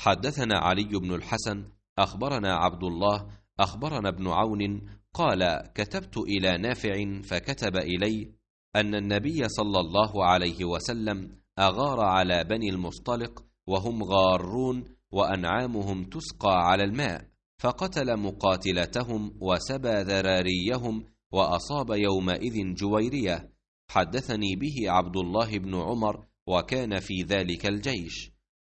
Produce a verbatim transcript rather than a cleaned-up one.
حدثنا علي بن الحسن أخبرنا عبد الله أخبرنا ابن عون قال: كتبت إلى نافع فكتب إلي أن النبي صلى الله عليه وسلم أغار على بني المصطلق وهم غارون وأنعامهم تسقى على الماء، فقتل مقاتلتهم وسبى ذراريهم وأصاب يومئذ جويرية. حدثني به عبد الله بن عمر وكان في ذلك الجيش.